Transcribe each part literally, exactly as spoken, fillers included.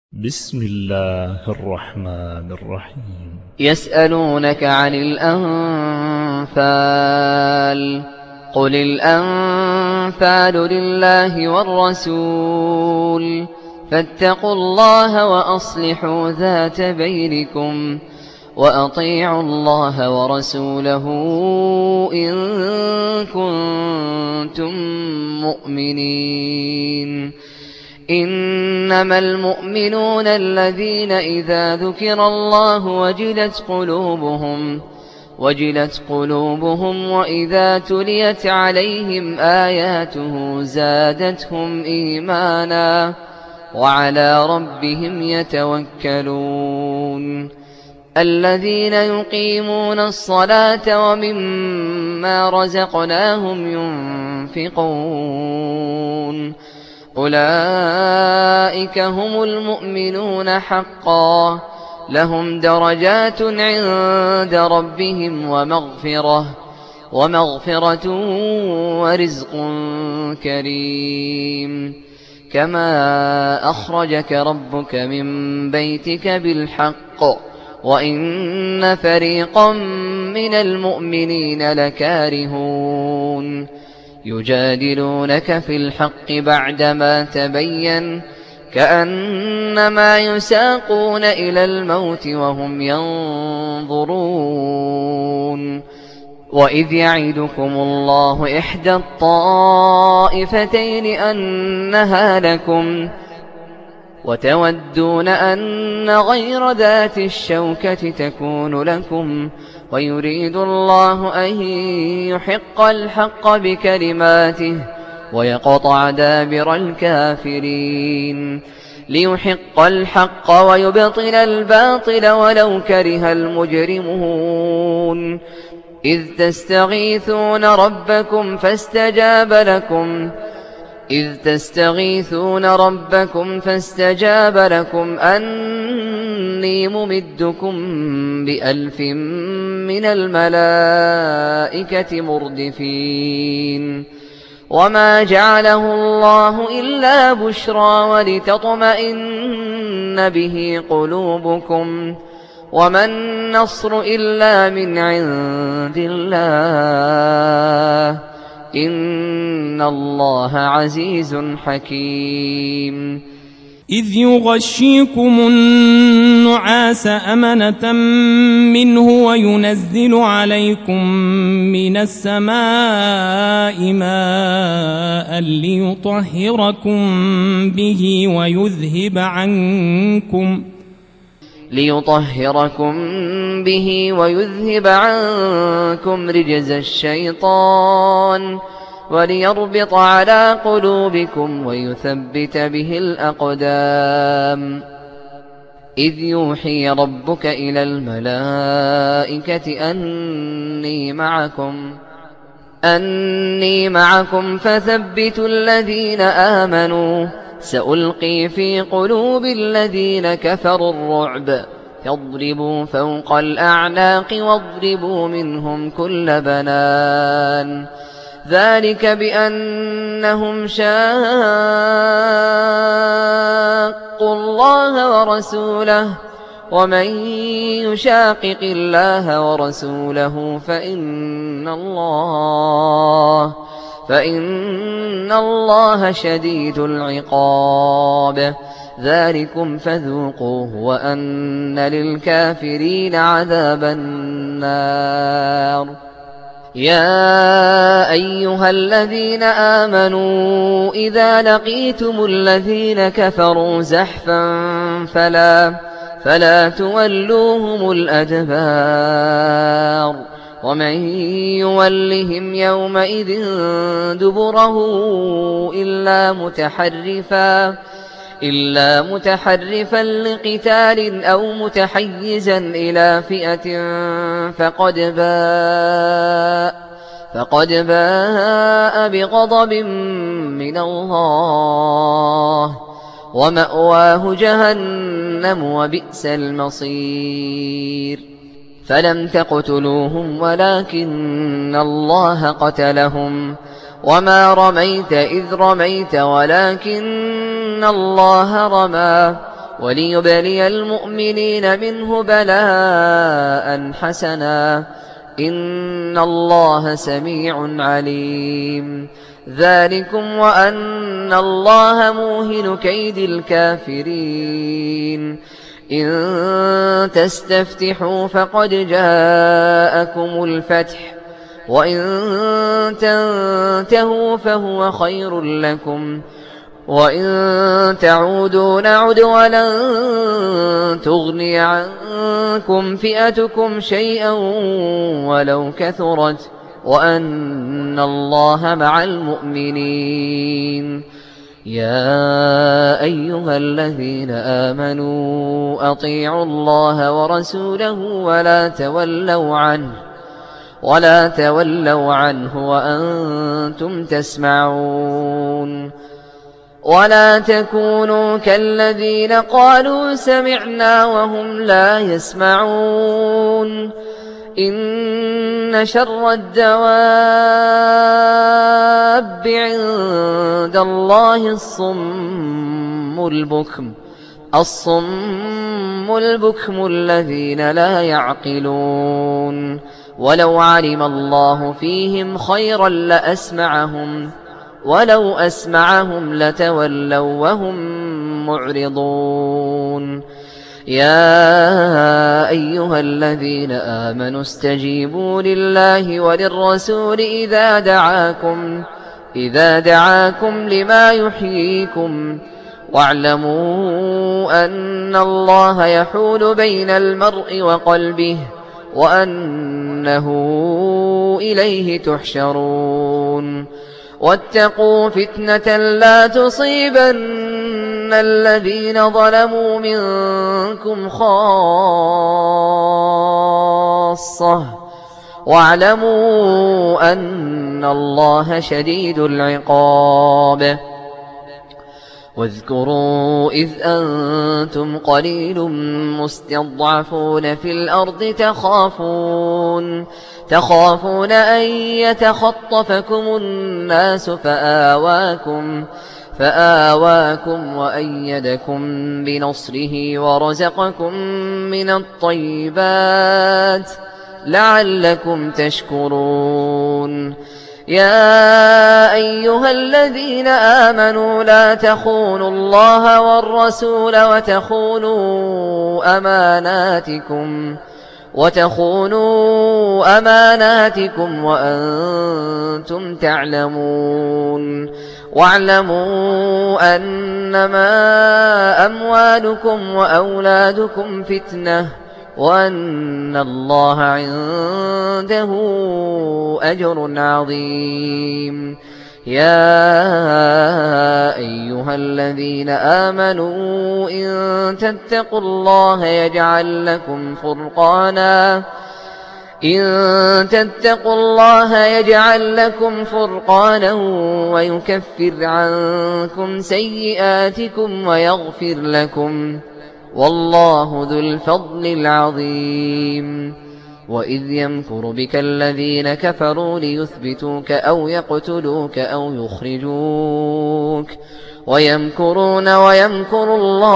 بسم الله الرحمن الرحيم. يسألونك عن الأنفال قل الأنفال لله والرسول فاتقوا الله وأصلحوا ذات بينكم وأطيعوا الله ورسوله إن كنتم مؤمنين. إنما المؤمنون الذين إذا ذكر الله وجلت قلوبهم وجلت قلوبهم وإذا تليت عليهم آياته زادتهم إيمانا وعلى ربهم يتوكلون. الذين يقيمون الصلاة ومما رزقناهم ينفقون أولئك هم المؤمنون حقا لهم درجات عند ربهم ومغفرة ومغفرة ورزق كريم. كما أخرجك ربك من بيتك بالحق وإن فريقا من المؤمنين لكارهون يجادلونك في الحق بعدما تبين كأنما يساقون إلى الموت وهم ينظرون. وإذ يعدكم الله إحدى الطائفتين أنها لكم وتودون أن غير ذات الشوكة تكون لكم ويريد الله أن يحق الحق بكلماته ويقطع دابر الكافرين ليحق الحق ويبطل الباطل ولو كره المجرمون. إذ تستغيثون ربكم فاستجاب لكم إذ تستغيثون ربكم فاستجاب لكم أني ممدكم بألف من الملائكة مردفين. وما جعله الله إلا بشرى ولتطمئن به قلوبكم وما النصر إلا من عند الله إن الله عزيز حكيم. إذ يغشيكم النعاس أمنة منه وينزل عليكم من السماء ماء ليطهركم به ويذهب عنكم ليطهركم به ويذهب عنكم رجز الشيطان وليربط على قلوبكم ويثبت به الأقدام. إذ يوحي ربك إلى الملائكة أني معكم أني معكم فثبتوا الذين آمنوا سألقي في قلوب الذين كفروا الرعب فاضربوا فوق الأعناق واضربوا منهم كل بنان. ذلك بأنهم شاقوا الله ورسوله ومن يشاقق الله ورسوله فإن الله فإن الله شديد العقاب. ذلكم فذوقوه وأن للكافرين عذاب النار. يا أيها الذين آمنوا إذا لقيتم الذين كفروا زحفا فلا فلا تولوهم الأدبار ومن يولهم يومئذ دبره إلا متحرفا إلا متحرفا لقتال أو متحيزا إلى فئة فقد باء فقد باء بغضب من الله ومأواه جهنم وبئس المصير. فلم تقتلوهم ولكن الله قتلهم وما رميت إذ رميت ولكن الله رمى وليبلي المؤمنين منه بلاء حسنا إن الله سميع عليم. ذلكم وأن الله موهن كيد الكافرين. إن تستفتحوا فقد جاءكم الفتح وإن تنتهوا فهو خير لكم وإن تعودوا نعد ولن تغني عنكم فئتكم شيئا ولو كثرت وأن الله مع المؤمنين. يا أيها الذين آمنوا أطيعوا الله ورسوله ولا تولوا عنه ولا تولوا عنه وأنتم تسمعون. ولا تكونوا كالذين قالوا سمعنا وهم لا يسمعون. إن شر الدواب عند الله الصم البكم الصم البكم الذين لا يعقلون. ولو علم الله فيهم خيرا لأسمعهم ولو أسمعهم لتولوا وهم معرضون. يا أيها الذين آمنوا استجيبوا لله وللرسول إذا دعاكم إذا دعاكم لما يحييكم واعلموا أن الله يحول بين المرء وقلبه وأنه إليه تحشرون. واتقوا فتنة لا تصيبن الذين ظلموا منكم خاصة واعلموا أن الله شديد العقاب. واذكروا إذ أنتم قليل مستضعفون في الأرض تخافون تخافون أن يتخطفكم الناس فآواكم فآواكم وأيدكم بنصره ورزقكم من الطيبات لعلكم تشكرون. يا أيها الذين آمنوا لا تخونوا الله والرسول وتخونوا أماناتكم وتخونوا أماناتكم وأنتم تعلمون. واعلموا أنما أموالكم وأولادكم فتنة وأن الله عنده أجر عظيم. يا أيها الذين آمنوا إن تتقوا الله يجعل لكم فرقانا إن تتقوا الله يجعل لكم فرقانا ويكفر عنكم سيئاتكم ويغفر لكم والله ذو الفضل العظيم. وإذ يمكر بك الذين كفروا ليثبتوك أو يقتلوك أو يخرجوك ويمكرون ويمكر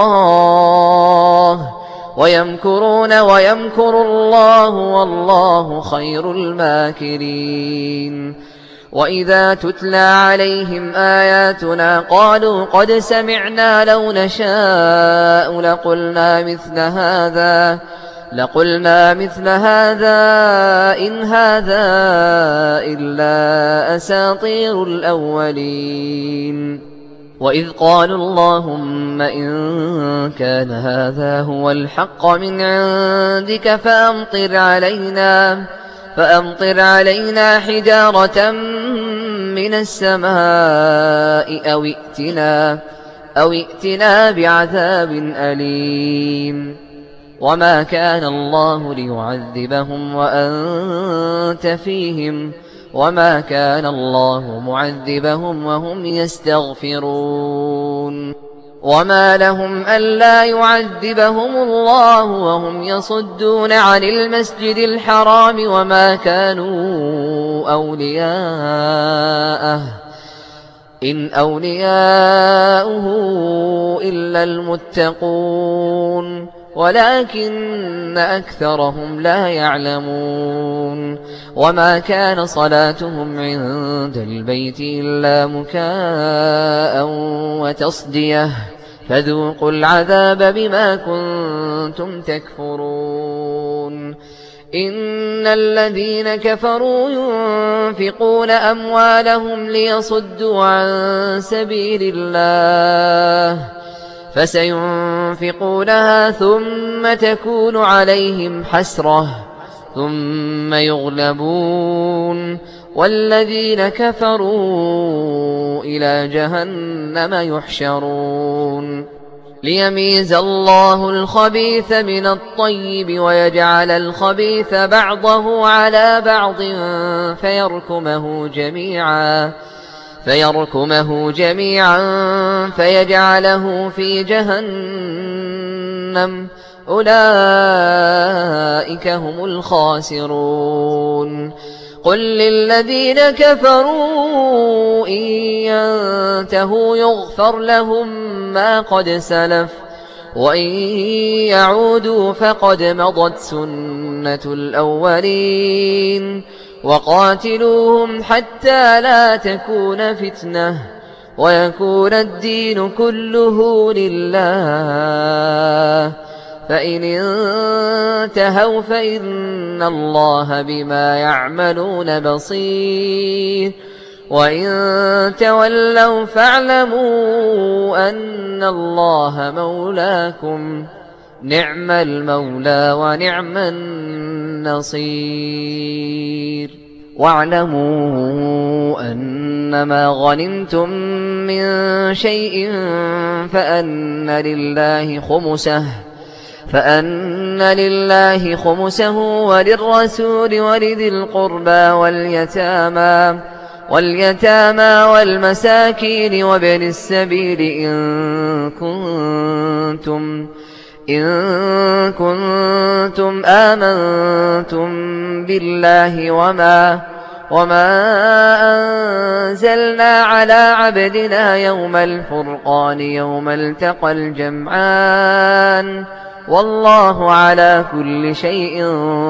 الله ويمكرون ويمكر الله والله خير الماكرين. وإذا تتلى عليهم آياتنا قالوا قد سمعنا لو نشاء لقلنا مثل هذا لقلنا مثل هذا إن هذا إلا أساطير الأولين. وإذ قالوا اللهم إن كان هذا هو الحق من عندك فأمطر علينا فأمطر علينا حجارة من السماء أو ائتنا أو ائتنا بعذاب أليم. وما كان الله ليعذبهم وأنت فيهم وما كان الله معذبهم وهم يستغفرون. وما لهم ألا يعذبهم الله وهم يصدون عن المسجد الحرام وما كانوا أولياءه إن أولياؤه إلا المتقون ولكن أكثرهم لا يعلمون وما كان صلاتهم عند البيت إلا مكاء وتصدية فذوقوا العذاب بما كنتم تكفرون إن الذين كفروا ينفقون أموالهم ليصدوا عن سبيل الله فسينفقونها ثم تكون عليهم حسرة ثم يغلبون والذين كفروا إلى جهنم يحشرون ليميز الله الخبيث من الطيب ويجعل الخبيث بعضه على بعض فيركمه جميعا فيركمه جميعا فيجعله في جهنم أولئك هم الخاسرون قل للذين كفروا إن ينتهوا يغفر لهم ما قد سلف وإن يعودوا فقد مضت سنة الأولين وقاتلوهم حتى لا تكون فتنة ويكون الدين كله لله فإن انتهوا فإن الله بما يعملون بصير وإن تولوا فاعلموا أن الله مولاكم نعم المولى ونعم النصير واعلموا أنما غنمتم من شيء فأن لله خمسه فأن لله خمسه وللرسول ولذي القربى واليتامى واليتامى والمساكين وابن السبيل إن كنتم إن كنتم آمنتم بالله وما وما أنزلنا على عبدنا يوم الفرقان يوم التقى الجمعان والله على كل شيء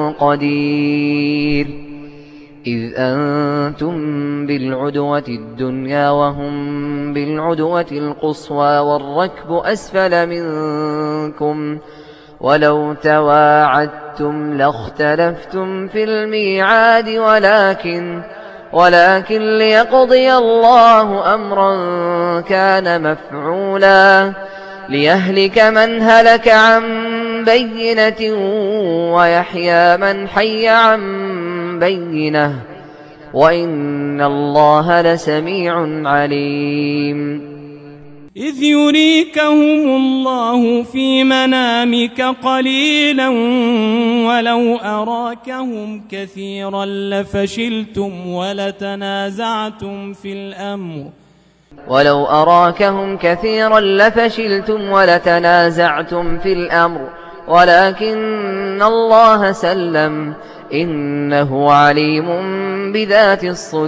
قدير إذ أنتم بالعدوة الدنيا وهم بالعدوة القصوى والركب أسفل منكم ولو تواعدتم لاختلفتم في الميعاد ولكن ولكن ليقضي الله أمرا كان مفعولا ليهلك من هلك عن بينة ويحيى من حي عن بينة وإن الله لسميع عليم إذ يريكهم الله في منامك قليلا ولو أراكهم كثيرا لفشلتم ولتنازعتم في الأمر ولو أراكهم كثيرا لفشلتم ولتنازعتم في الأمر ولكن الله سلم إنه عليم بذات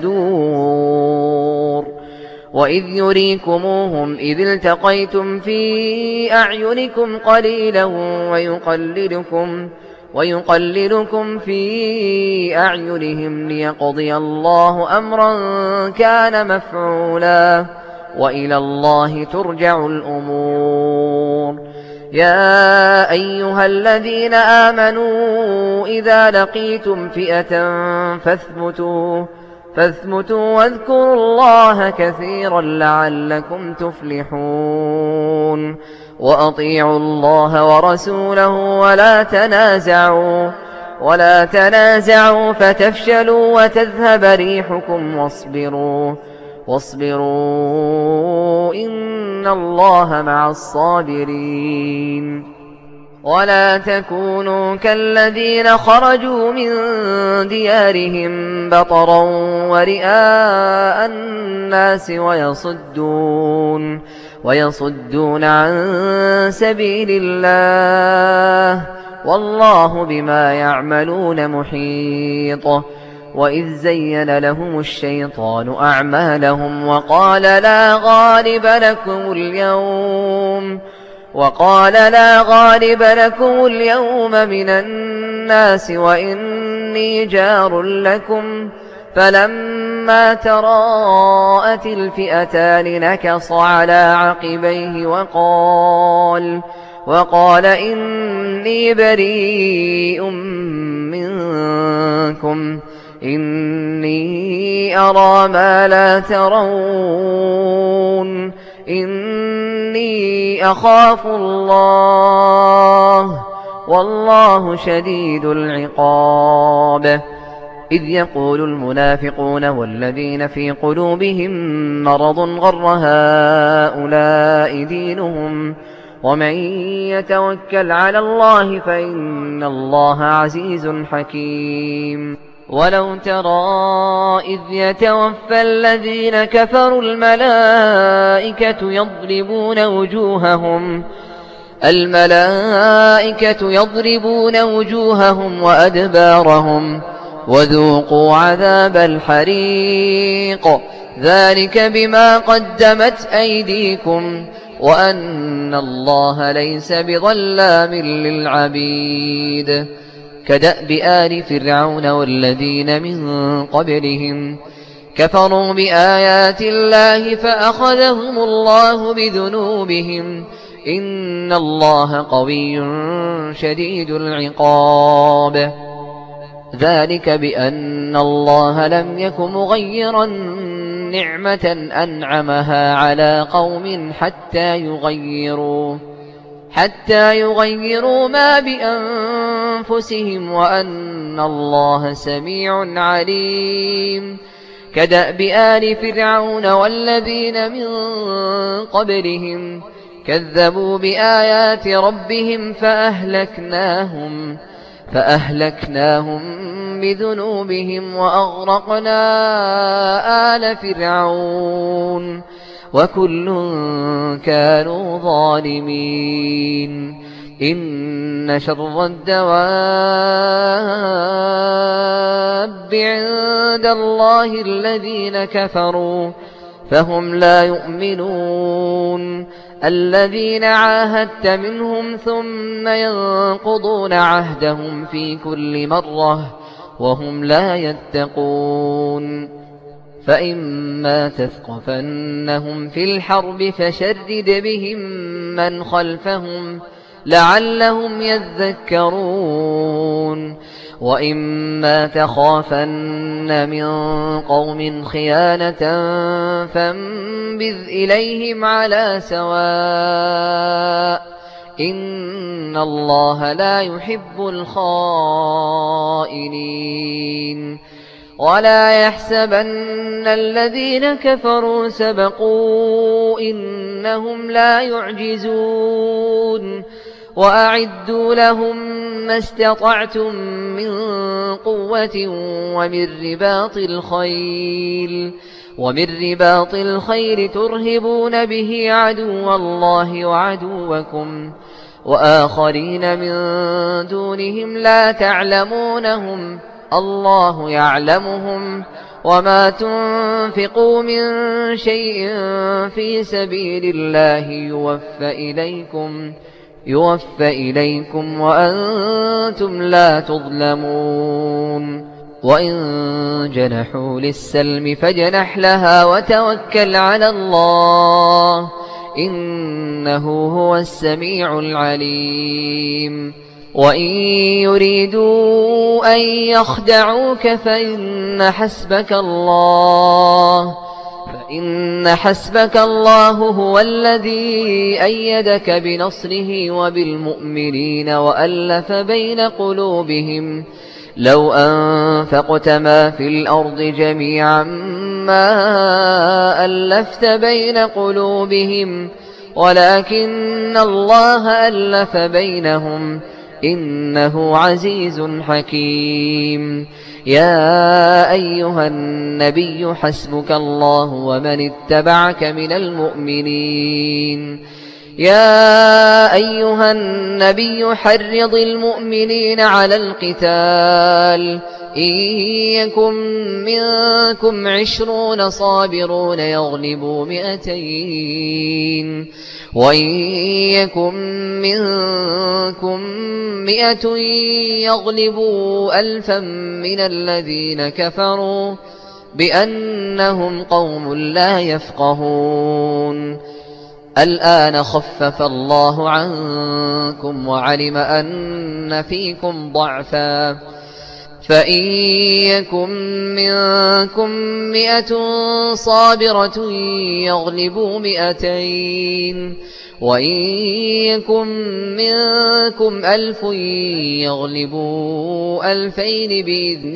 الصدور وإذ يريكموهم إذ التقيتم في أعينكم قليلا ويقللكم ويقللكم في أعينهم ليقضي الله أمرا كان مفعولا وإلى الله ترجع الأمور يا أيها الذين آمنوا إذا لقيتم فئة فاثبتوا فاثبتوا واذكروا الله كثيرا لعلكم تفلحون وأطيعوا الله ورسوله ولا تنازعوا ولا تنازعوا فتفشلوا وتذهب ريحكم واصبروا واصبروا إن الله مع الصابرين ولا تكونوا كالذين خرجوا من ديارهم بطرا ورئاء الناس ويصدون ويصدون عن سبيل الله والله بما يعملون محيط وإذ زين لهم الشيطان أعمالهم وقال لا غالب لكم اليوم وقال لا غالب لكم اليوم من الناس وإني جار لكم فلما تراءت الفئتان نكص على عقبيه وقال وقال إني بريء منكم إني أرى ما لا ترون إني أخاف الله والله شديد العقاب. إذ يقول المنافقون والذين في قلوبهم مرض غر هؤلاء دينهم ومن يتوكل على الله فإن الله عزيز حكيم. ولو ترى إذ يتوفى الذين كفروا الملائكة يضربون وجوههم الملائكة يضربون وجوههم وأدبارهم وذوقوا عذاب الحريق ذلك بما قدمت أيديكم وأن الله ليس بظلام للعبيد. كدأب آل فرعون والذين من قبلهم كفروا بآيات الله فأخذهم الله بذنوبهم إن الله قوي شديد العقاب. ذلك بأن الله لم يك مغيرا نعمة أنعمها على قوم حتى يغيروا حتى يغيروا ما بأنفسهم وأن الله سميع عليم. كدأب آل فرعون والذين من قبلهم كذبوا بآيات ربهم فأهلكناهم فأهلكناهم بذنوبهم وأغرقنا آل فرعون وكل كانوا ظالمين. إن شر الدواب عند الله الذين كفروا فهم لا يؤمنون الذين عاهدت منهم ثم ينقضون عهدهم في كل مرة وهم لا يتقون. فإما تثقفنهم في الحرب فشرد بهم من خلفهم لعلهم يذكرون وإما تخافن من قوم خيانة فانبذ إليهم على سواء إن الله لا يحب الخائنين. ولا يحسبن الذين كفروا سبقوا إنهم لا يعجزون وأعدوا لهم ما استطعتم من قوة ومن رباط الخيل ومن رباط الخيل ترهبون به عدو الله وعدوكم وآخرين من دونهم لا تعلمونهم الله يعلمهم وما تنفقوا من شيء في سبيل الله يوفى إليكم يوفى إليكم وأنتم لا تظلمون. وإن جنحوا للسلم فاجنح لها وتوكل على الله إنه هو السميع العليم. وإن يريدوا أن يخدعوك فإن حسبك الله فإن حسبك الله هو الذي أيدك بنصره وبالمؤمنين وألف بين قلوبهم لو أنفقت ما في الأرض جميعا ما ألفت بين قلوبهم ولكن الله ألف بينهم إنه عزيز حكيم. يا أيها النبي حسبك الله ومن اتبعك من المؤمنين يا أيها النبي حرض المؤمنين على القتال إن يكن منكم عشرون صابرون يغلبوا مئتين وإن يكن منكم مئة يغلبوا ألفا من الذين كفروا بأنهم قوم لا يفقهون الآن خفف الله عنكم وعلم أن فيكم ضعفا فإن يكن منكم مئة صابرة يغلبوا مئتين وإن يكن منكم ألف يغلبوا ألفين بإذن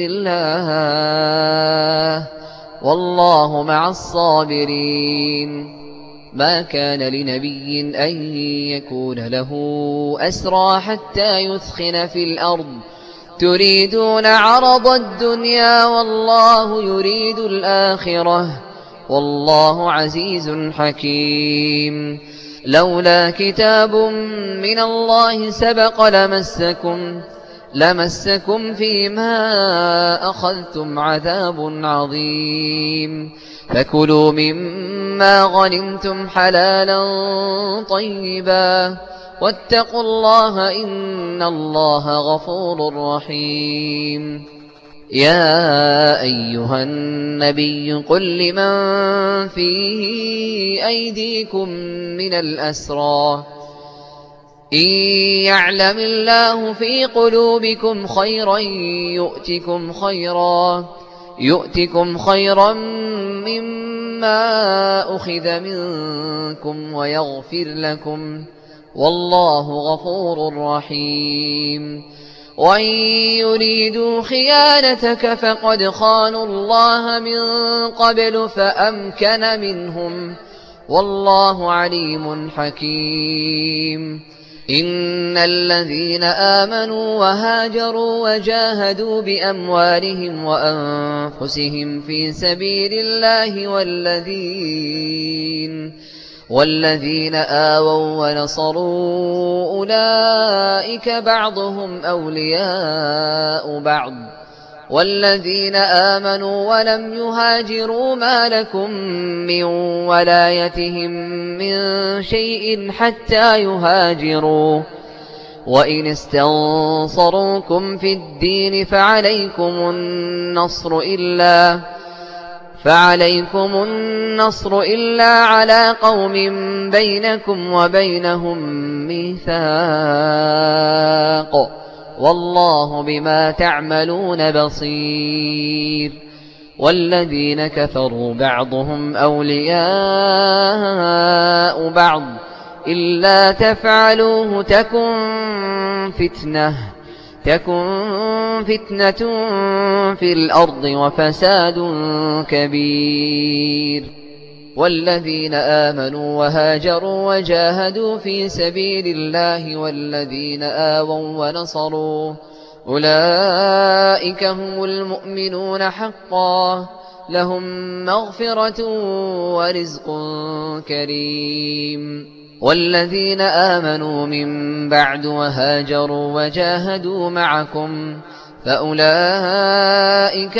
الله والله مع الصابرين ما كان لنبي أن يكون له أسرى حتى يثخن في الأرض تريدون عرض الدنيا والله يريد الآخرة والله عزيز حكيم لولا كتاب من الله سبق لمسكم لمسكم فيما أخذتم عذاب عظيم فكلوا مما غنمتم حلالا طيبا واتقوا الله إن الله غفور رحيم يا أيها النبي قل لمن في أيديكم من الأسرى إن يعلم الله في قلوبكم خيرا يؤتكم خيرا يؤتكم خيرا مما أخذ منكم ويغفر لكم والله غفور رحيم وإن يريدوا خيانتك فقد خانوا الله من قبل فأمكن منهم والله عليم حكيم إن الذين آمنوا وهاجروا وجاهدوا بأموالهم وأنفسهم في سبيل الله والذين والذين آووا ونصروا أولئك بعضهم أولياء بعض والذين آمنوا ولم يهاجروا ما لكم من ولايتهم من شيء حتى يهاجروا وإن استنصروكم في الدين فعليكم النصر إلا فعليكم النصر إلا على قوم بينكم وبينهم ميثاق والله بما تعملون بصير والذين كفروا بعضهم أولياء بعض إلا تفعلوه تكن فتنة تكن فتنة في الأرض وفساد كبير والذين آمنوا وهاجروا وجاهدوا في سبيل الله والذين آووا ونصروا أولئك هم المؤمنون حقا لهم مغفرة ورزق كريم والذين آمنوا من بعد وهاجروا وجاهدوا معكم فأولئك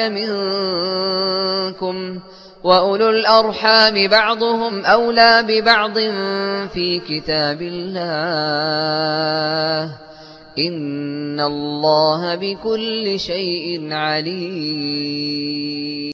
منكم وأولو الأرحام بعضهم أولى ببعض في كتاب الله إن الله بكل شيء عليم.